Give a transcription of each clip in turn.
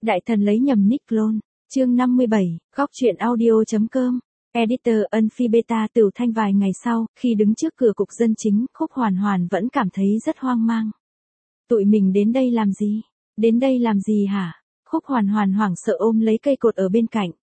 Đại thần lấy nhầm nick clone. Chương 57, góc truyện audio.com. Editor ân phi beta Tửu Thanh. Vài ngày sau, khi đứng trước cửa cục dân chính, Khúc Hoàn Hoàn vẫn cảm thấy rất hoang mang. Tụi mình đến đây làm gì? Đến đây làm gì hả? Khúc Hoàn Hoàn hoảng sợ ôm lấy cây cột ở bên cạnh.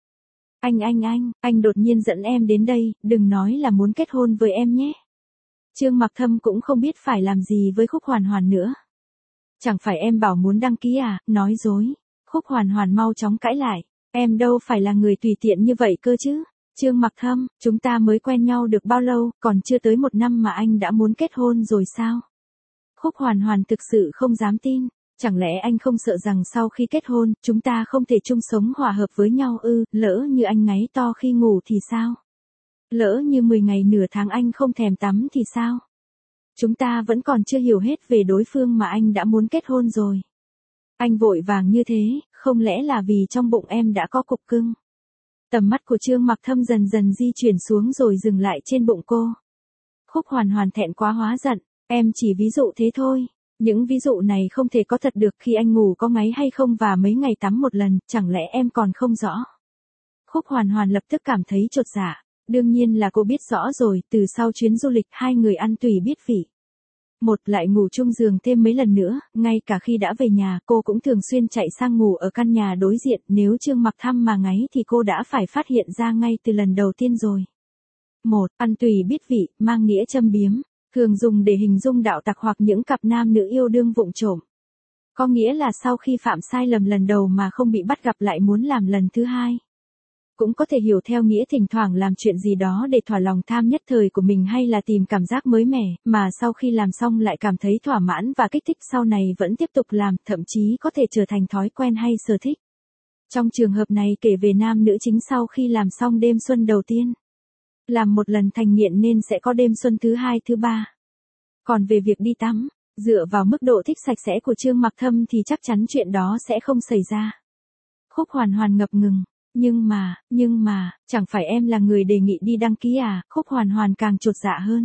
Anh đột nhiên dẫn em đến đây, đừng nói là muốn kết hôn với em nhé. Trương Mặc Thâm cũng không biết phải làm gì với Khúc Hoàn Hoàn nữa. Chẳng phải em bảo muốn đăng ký à, nói dối. Khúc Hoàn Hoàn mau chóng cãi lại. Em đâu phải là người tùy tiện như vậy cơ chứ. Trương Mặc Thâm, chúng ta mới quen nhau được bao lâu, còn chưa tới 1 năm mà anh đã muốn kết hôn rồi sao? Khúc Hoàn Hoàn thực sự không dám tin. Chẳng lẽ anh không sợ rằng sau khi kết hôn, chúng ta không thể chung sống hòa hợp với nhau ư? Lỡ như anh ngáy to khi ngủ thì sao? Lỡ như 10 ngày nửa tháng anh không thèm tắm thì sao? Chúng ta vẫn còn chưa hiểu hết về đối phương mà anh đã muốn kết hôn rồi. Anh vội vàng như thế, không lẽ là vì trong bụng em đã có cục cưng? Tầm mắt của Trương Mặc Thâm dần dần di chuyển xuống rồi dừng lại trên bụng cô. Khúc Hoàn Hoàn thẹn quá hóa giận, em chỉ ví dụ thế thôi. Những ví dụ này không thể có thật được. Khi anh ngủ có ngáy hay không và mấy ngày tắm một lần, chẳng lẽ em còn không rõ? Khúc Hoàn Hoàn lập tức cảm thấy chột dạ. Đương nhiên là cô biết rõ rồi, từ sau chuyến du lịch hai người ăn tùy biết vị. Một lại ngủ chung giường thêm mấy lần nữa, ngay cả khi đã về nhà cô cũng thường xuyên chạy sang ngủ ở căn nhà đối diện. Nếu Trương Mặc Thâm mà ngáy thì cô đã phải phát hiện ra ngay từ lần đầu tiên rồi. Một, ăn tùy biết vị, mang nghĩa châm biếm, thường dùng để hình dung đạo tặc hoặc những cặp nam nữ yêu đương vụng trộm. Có nghĩa là sau khi phạm sai lầm lần đầu mà không bị bắt gặp lại muốn làm lần thứ hai. Cũng có thể hiểu theo nghĩa thỉnh thoảng làm chuyện gì đó để thỏa lòng tham nhất thời của mình hay là tìm cảm giác mới mẻ, mà sau khi làm xong lại cảm thấy thỏa mãn và kích thích sau này vẫn tiếp tục làm, thậm chí có thể trở thành thói quen hay sở thích. Trong trường hợp này kể về nam nữ chính sau khi làm xong đêm xuân đầu tiên. Làm một lần thành nghiện nên sẽ có đêm xuân thứ hai thứ ba. Còn về việc đi tắm, dựa vào mức độ thích sạch sẽ của Trương Mặc Thâm thì chắc chắn chuyện đó sẽ không xảy ra. Khúc Hoàn Hoàn ngập ngừng. Nhưng mà, chẳng phải em là người đề nghị đi đăng ký à? Khúc Hoàn Hoàn càng chột dạ hơn.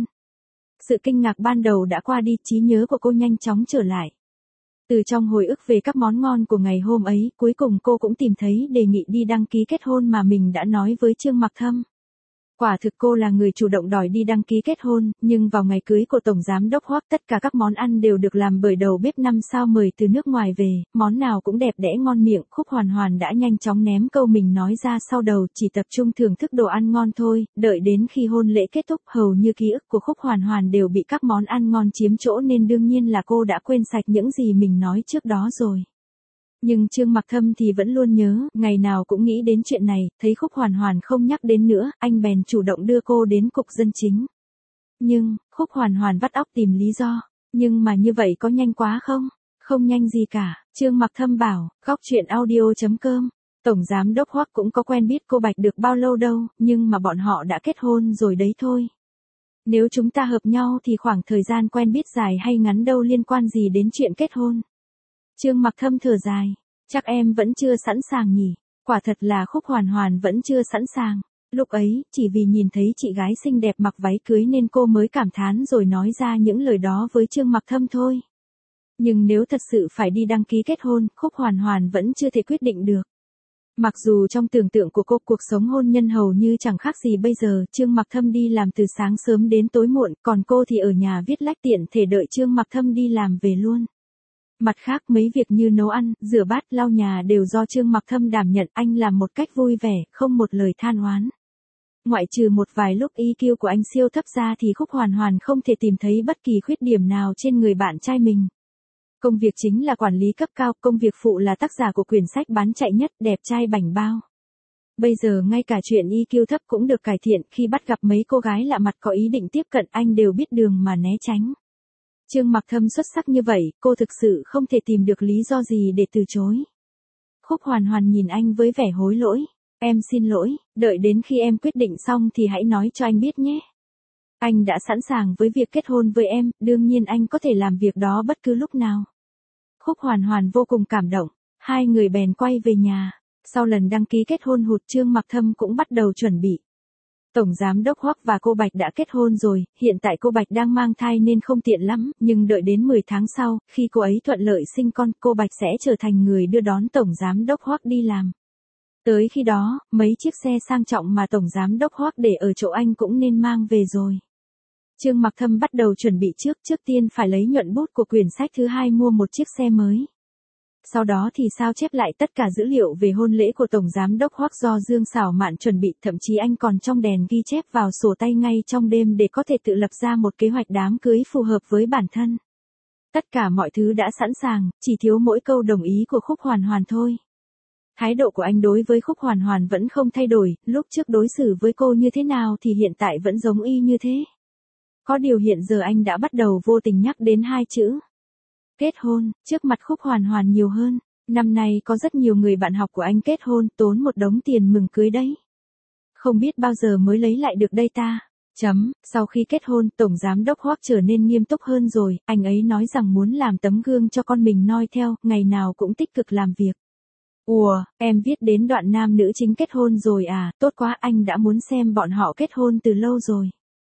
Sự kinh ngạc ban đầu đã qua đi, trí nhớ của cô nhanh chóng trở lại. Từ trong hồi ức về các món ngon của ngày hôm ấy, cuối cùng cô cũng tìm thấy đề nghị đi đăng ký kết hôn mà mình đã nói với Trương Mặc Thâm. Quả thực cô là người chủ động đòi đi đăng ký kết hôn, nhưng vào ngày cưới của Tổng Giám Đốc Hoắc tất cả các món ăn đều được làm bởi đầu bếp 5 sao mời từ nước ngoài về, món nào cũng đẹp đẽ ngon miệng. Khúc Hoàn Hoàn đã nhanh chóng ném câu mình nói ra sau đầu, chỉ tập trung thưởng thức đồ ăn ngon thôi. Đợi đến khi hôn lễ kết thúc, hầu như ký ức của Khúc Hoàn Hoàn đều bị các món ăn ngon chiếm chỗ nên đương nhiên là cô đã quên sạch những gì mình nói trước đó rồi. Nhưng Trương Mặc Thâm thì vẫn luôn nhớ, ngày nào cũng nghĩ đến chuyện này, thấy Khúc Hoàn Hoàn không nhắc đến nữa, anh bèn chủ động đưa cô đến cục dân chính. Nhưng, Khúc Hoàn Hoàn vắt óc tìm lý do, nhưng mà như vậy có nhanh quá không? Không nhanh gì cả, Trương Mặc Thâm bảo, góc truyện audio.com. Tổng Giám Đốc Hoắc cũng có quen biết cô Bạch được bao lâu đâu, nhưng mà bọn họ đã kết hôn rồi đấy thôi. Nếu chúng ta hợp nhau thì khoảng thời gian quen biết dài hay ngắn đâu liên quan gì đến chuyện kết hôn. Trương Mặc Thâm thở dài, chắc em vẫn chưa sẵn sàng nhỉ. Quả thật là Khúc Hoàn Hoàn vẫn chưa sẵn sàng. Lúc ấy, chỉ vì nhìn thấy chị gái xinh đẹp mặc váy cưới nên cô mới cảm thán rồi nói ra những lời đó với Trương Mặc Thâm thôi. Nhưng nếu thật sự phải đi đăng ký kết hôn, Khúc Hoàn Hoàn vẫn chưa thể quyết định được. Mặc dù trong tưởng tượng của cô cuộc sống hôn nhân hầu như chẳng khác gì bây giờ, Trương Mặc Thâm đi làm từ sáng sớm đến tối muộn, còn cô thì ở nhà viết lách tiện thể đợi Trương Mặc Thâm đi làm về luôn. Mặt khác mấy việc như nấu ăn, rửa bát, lau nhà đều do Trương Mặc Thâm đảm nhận, anh làm một cách vui vẻ, không một lời than oán. Ngoại trừ một vài lúc EQ của anh siêu thấp ra thì Khúc Hoàn Hoàn không thể tìm thấy bất kỳ khuyết điểm nào trên người bạn trai mình. Công việc chính là quản lý cấp cao, công việc phụ là tác giả của quyển sách bán chạy nhất, đẹp trai bảnh bao. Bây giờ ngay cả chuyện EQ thấp cũng được cải thiện, khi bắt gặp mấy cô gái lạ mặt có ý định tiếp cận anh đều biết đường mà né tránh. Trương Mặc Thâm xuất sắc như vậy, cô thực sự không thể tìm được lý do gì để từ chối. Khúc Hoàn Hoàn nhìn anh với vẻ hối lỗi. Em xin lỗi, đợi đến khi em quyết định xong thì hãy nói cho anh biết nhé. Anh đã sẵn sàng với việc kết hôn với em, đương nhiên anh có thể làm việc đó bất cứ lúc nào. Khúc Hoàn Hoàn vô cùng cảm động, hai người bèn quay về nhà. Sau lần đăng ký kết hôn hụt, Trương Mặc Thâm cũng bắt đầu chuẩn bị. Tổng giám đốc Hoắc và cô Bạch đã kết hôn rồi, hiện tại cô Bạch đang mang thai nên không tiện lắm, nhưng đợi đến 10 tháng sau, khi cô ấy thuận lợi sinh con, cô Bạch sẽ trở thành người đưa đón Tổng giám đốc Hoắc đi làm. Tới khi đó, mấy chiếc xe sang trọng mà Tổng giám đốc Hoắc để ở chỗ anh cũng nên mang về rồi. Trương Mặc Thâm bắt đầu chuẩn bị trước tiên phải lấy nhuận bút của quyển sách thứ 2 mua một chiếc xe mới. Sau đó thì sao chép lại tất cả dữ liệu về hôn lễ của Tổng Giám đốc Hoắc do Dương Sảo Mạn chuẩn bị, thậm chí anh còn trong đèn ghi chép vào sổ tay ngay trong đêm để có thể tự lập ra một kế hoạch đám cưới phù hợp với bản thân. Tất cả mọi thứ đã sẵn sàng, chỉ thiếu mỗi câu đồng ý của Khúc Hoàn Hoàn thôi. Thái độ của anh đối với Khúc Hoàn Hoàn vẫn không thay đổi, lúc trước đối xử với cô như thế nào thì hiện tại vẫn giống y như thế. Có điều hiện giờ anh đã bắt đầu vô tình nhắc đến hai chữ kết hôn, trước mặt Khúc Hoàn Hoàn nhiều hơn. Năm nay có rất nhiều người bạn học của anh kết hôn, tốn một đống tiền mừng cưới đấy. Không biết bao giờ mới lấy lại được đây ta. Sau khi kết hôn, Tổng Giám đốc Hoắc trở nên nghiêm túc hơn rồi, anh ấy nói rằng muốn làm tấm gương cho con mình noi theo, ngày nào cũng tích cực làm việc. Ủa, em viết đến đoạn nam nữ chính kết hôn rồi à, tốt quá, anh đã muốn xem bọn họ kết hôn từ lâu rồi.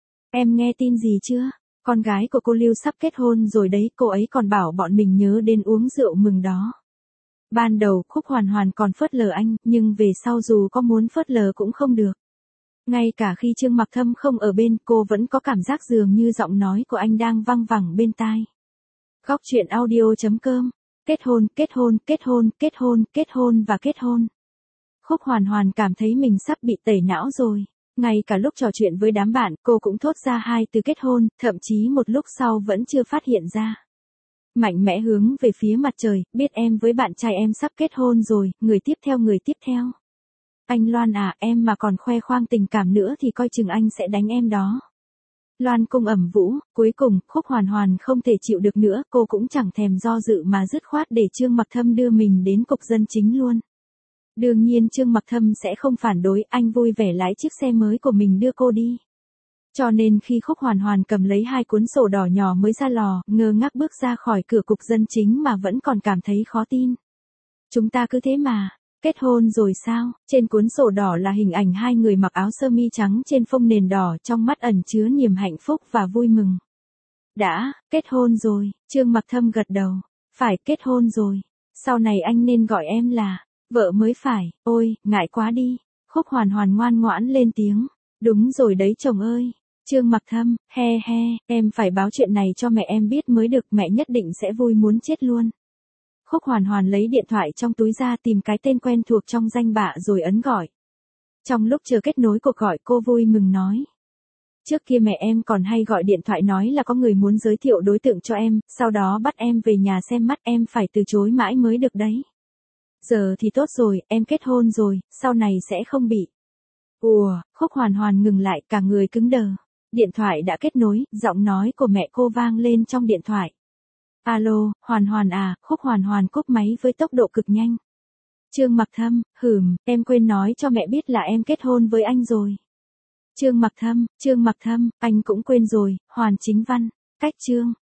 Em nghe tin gì chưa? Con gái của cô Lưu sắp kết hôn rồi đấy, cô ấy còn bảo bọn mình nhớ đến uống rượu mừng đó. Ban đầu Khúc Hoàn Hoàn còn phớt lờ anh, nhưng về sau dù có muốn phớt lờ cũng không được. Ngay cả khi Trương Mặc Thâm không ở bên, cô vẫn có cảm giác dường như giọng nói của anh đang văng vẳng bên tai. Góc truyện audio.com. Kết hôn, kết hôn, kết hôn, kết hôn, kết hôn và kết hôn. Khúc Hoàn Hoàn cảm thấy mình sắp bị tẩy não rồi. Ngay cả lúc trò chuyện với đám bạn, cô cũng thốt ra hai từ kết hôn, thậm chí một lúc sau vẫn chưa phát hiện ra. Mạnh mẽ hướng về phía mặt trời, biết em với bạn trai em sắp kết hôn rồi, người tiếp theo. Anh Loan à, em mà còn khoe khoang tình cảm nữa thì coi chừng anh sẽ đánh em đó. Loan cung ẩm vũ, cuối cùng, Khúc Hoàn Hoàn không thể chịu được nữa, cô cũng chẳng thèm do dự mà dứt khoát để Trương Mặc Thâm đưa mình đến cục dân chính luôn. Đương nhiên Trương Mặc Thâm sẽ không phản đối, anh vui vẻ lái chiếc xe mới của mình đưa cô đi. Cho nên khi Khúc Hoàn Hoàn cầm lấy hai cuốn sổ đỏ nhỏ mới ra lò, ngơ ngác bước ra khỏi cửa cục dân chính mà vẫn còn cảm thấy khó tin. Chúng ta cứ thế mà, kết hôn rồi sao? Trên cuốn sổ đỏ là hình ảnh hai người mặc áo sơ mi trắng trên phông nền đỏ, trong mắt ẩn chứa niềm hạnh phúc và vui mừng. Đã, kết hôn rồi, Trương Mặc Thâm gật đầu. Phải, kết hôn rồi. Sau này anh nên gọi em là vợ mới phải. Ôi, ngại quá đi. Khúc Hoàn Hoàn ngoan ngoãn lên tiếng. Đúng rồi đấy chồng ơi. Trương Mặc Thâm, he, em phải báo chuyện này cho mẹ em biết mới được, mẹ nhất định sẽ vui muốn chết luôn. Khúc Hoàn Hoàn lấy điện thoại trong túi ra tìm cái tên quen thuộc trong danh bạ rồi ấn gọi. Trong lúc chờ kết nối cuộc gọi, cô vui mừng nói. Trước kia mẹ em còn hay gọi điện thoại nói là có người muốn giới thiệu đối tượng cho em, sau đó bắt em về nhà xem mắt, em phải từ chối mãi mới được đấy. Giờ thì tốt rồi, em kết hôn rồi, sau này sẽ không bị. Ùa, Khúc Hoàn Hoàn ngừng lại, cả người cứng đờ. Điện thoại đã kết nối, giọng nói của mẹ cô vang lên trong điện thoại. Alo, Hoàn Hoàn à, Khúc Hoàn Hoàn cúp máy với tốc độ cực nhanh. Trương Mặc Thâm, em quên nói cho mẹ biết là em kết hôn với anh rồi. Trương Mặc Thâm, anh cũng quên rồi, Hoàn Chính Văn, cách Trương.